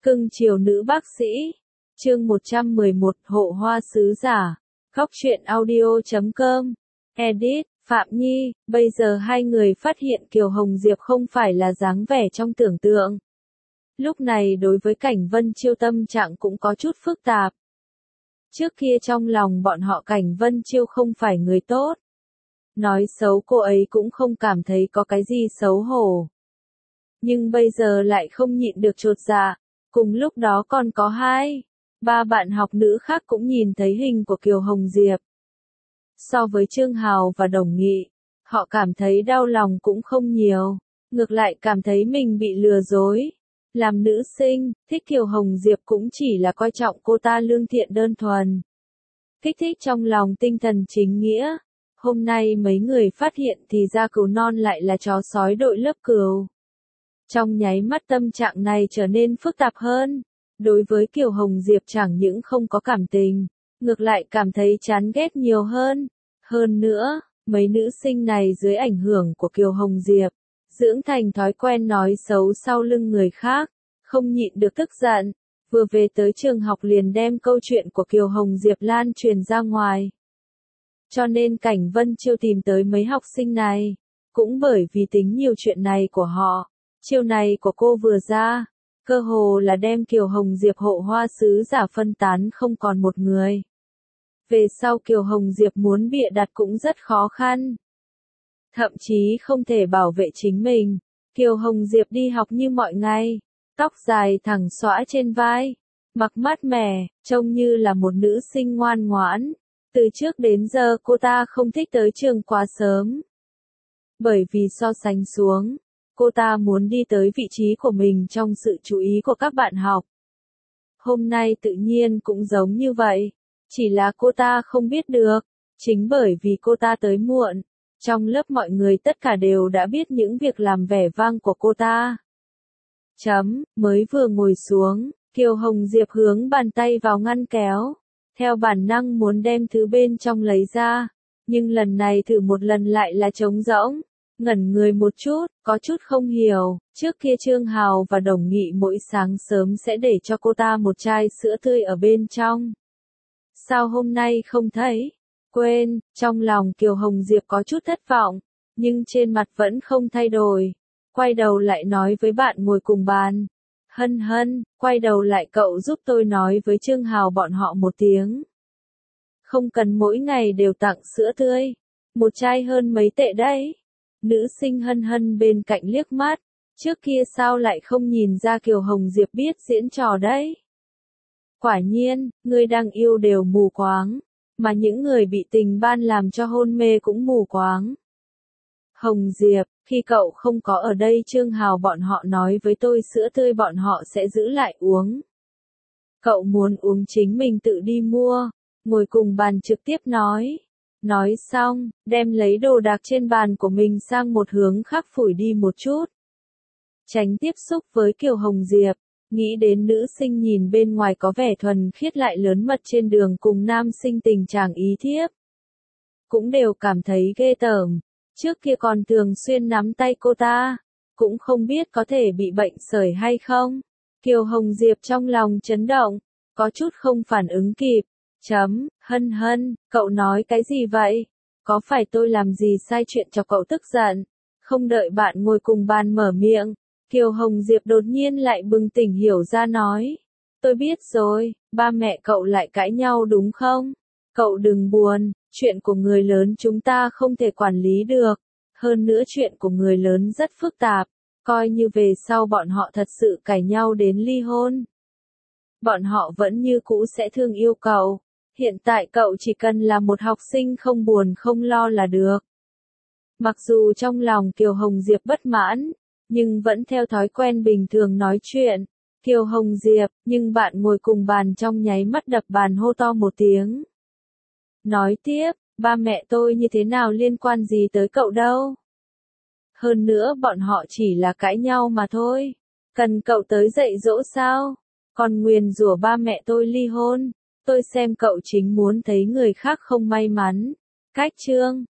Cưng chiều nữ bác sĩ. Chương 111 Hộ hoa sứ giả. Góc truyện audio.com. Edit, Phạm Nhi. Bây giờ hai người phát hiện Kiều Hồng Diệp không phải là dáng vẻ trong tưởng tượng. Lúc này đối với Cảnh Vân Chiêu tâm trạng cũng có chút phức tạp. Trước kia trong lòng bọn họ Cảnh Vân Chiêu không phải người tốt. Nói xấu cô ấy cũng không cảm thấy có cái gì xấu hổ. Nhưng bây giờ lại không nhịn được chột dạ. Cùng lúc đó còn có ba bạn học nữ khác cũng nhìn thấy hình của Kiều Hồng Diệp. So với Trương Hào và Đồng Nghị, họ cảm thấy đau lòng cũng không nhiều, ngược lại cảm thấy mình bị lừa dối. Làm nữ sinh, thích Kiều Hồng Diệp cũng chỉ là coi trọng cô ta lương thiện đơn thuần. Kích thích trong lòng tinh thần chính nghĩa. Hôm nay mấy người phát hiện thì ra Cừu Non lại là chó sói đội lớp Cừu. Trong nháy mắt tâm trạng này trở nên phức tạp hơn. Đối với Kiều Hồng Diệp chẳng những không có cảm tình, ngược lại cảm thấy chán ghét nhiều hơn. Hơn nữa, mấy nữ sinh này dưới ảnh hưởng của Kiều Hồng Diệp, dưỡng thành thói quen nói xấu sau lưng người khác, không nhịn được tức giận, vừa về tới trường học liền đem câu chuyện của Kiều Hồng Diệp lan truyền ra ngoài. Cho nên Cảnh Vân Chiêu tìm tới mấy học sinh này, cũng bởi vì tính nhiều chuyện này của họ, chiêu này của cô vừa ra, cơ hồ là đem Kiều Hồng Diệp hộ hoa sứ giả phân tán không còn một người. Về sau Kiều Hồng Diệp muốn bịa đặt cũng rất khó khăn. Thậm chí không thể bảo vệ chính mình. Kiều Hồng Diệp đi học như mọi ngày, tóc dài thẳng xõa trên vai, mặc mát mẻ, trông như là một nữ sinh ngoan ngoãn. Từ trước đến giờ cô ta không thích tới trường quá sớm. Bởi vì so sánh xuống, cô ta muốn đi tới vị trí của mình trong sự chú ý của các bạn học. Hôm nay tự nhiên cũng giống như vậy, chỉ là cô ta không biết được, chính bởi vì cô ta tới muộn, trong lớp mọi người tất cả đều đã biết những việc làm vẻ vang của cô ta. Mới vừa ngồi xuống, Kiều Hồng Diệp hướng bàn tay vào ngăn kéo, theo bản năng muốn đem thứ bên trong lấy ra, nhưng lần này thử một lần lại là trống rỗng. Ngẩn người một chút, có chút không hiểu, trước kia Trương Hào và Đồng Nghị mỗi sáng sớm sẽ để cho cô ta một chai sữa tươi ở bên trong. Sao hôm nay không thấy? Quên, trong lòng Kiều Hồng Diệp có chút thất vọng, nhưng trên mặt vẫn không thay đổi. Quay đầu lại nói với bạn ngồi cùng bàn. Hân hân, quay đầu lại cậu giúp tôi nói với Trương Hào bọn họ một tiếng. Không cần mỗi ngày đều tặng sữa tươi. Một chai hơn mấy tệ đấy. Nữ sinh Hân Hân bên cạnh liếc mắt, trước kia sao lại không nhìn ra Kiều Hồng Diệp biết diễn trò đấy. Quả nhiên, người đang yêu đều mù quáng, mà những người bị tình ban làm cho hôn mê cũng mù quáng. Hồng Diệp, khi cậu không có ở đây Trương Hào bọn họ nói với tôi sữa tươi bọn họ sẽ giữ lại uống. Cậu muốn uống chính mình tự đi mua, ngồi cùng bàn trực tiếp nói. Nói xong, đem lấy đồ đạc trên bàn của mình sang một hướng khác phủi đi một chút. Tránh tiếp xúc với Kiều Hồng Diệp, nghĩ đến nữ sinh nhìn bên ngoài có vẻ thuần khiết lại lớn mật trên đường cùng nam sinh tình trạng ý thiếp. Cũng đều cảm thấy ghê tởm, trước kia còn thường xuyên nắm tay cô ta, cũng không biết có thể bị bệnh sởi hay không. Kiều Hồng Diệp trong lòng chấn động, có chút không phản ứng kịp. Hân hân, cậu nói cái gì vậy? Có phải tôi làm gì sai chuyện cho cậu tức giận? Không đợi bạn ngồi cùng bàn mở miệng, Kiều Hồng Diệp đột nhiên lại bừng tỉnh hiểu ra nói. Tôi biết rồi, ba mẹ cậu lại cãi nhau đúng không? Cậu đừng buồn, chuyện của người lớn chúng ta không thể quản lý được. Hơn nữa chuyện của người lớn rất phức tạp, coi như về sau bọn họ thật sự cãi nhau đến ly hôn. Bọn họ vẫn như cũ sẽ thương yêu cậu. Hiện tại cậu chỉ cần là một học sinh không buồn không lo là được. Mặc dù trong lòng Kiều Hồng Diệp bất mãn, nhưng vẫn theo thói quen bình thường nói chuyện. Kiều Hồng Diệp, nhưng bạn ngồi cùng bàn trong nháy mắt đập bàn hô to một tiếng. Nói tiếp, ba mẹ tôi như thế nào liên quan gì tới cậu đâu. Hơn nữa bọn họ chỉ là cãi nhau mà thôi. Cần cậu tới dạy dỗ sao? Còn nguyền rủa ba mẹ tôi ly hôn. Tôi xem cậu chính muốn thấy người khác không may mắn. Cách chương,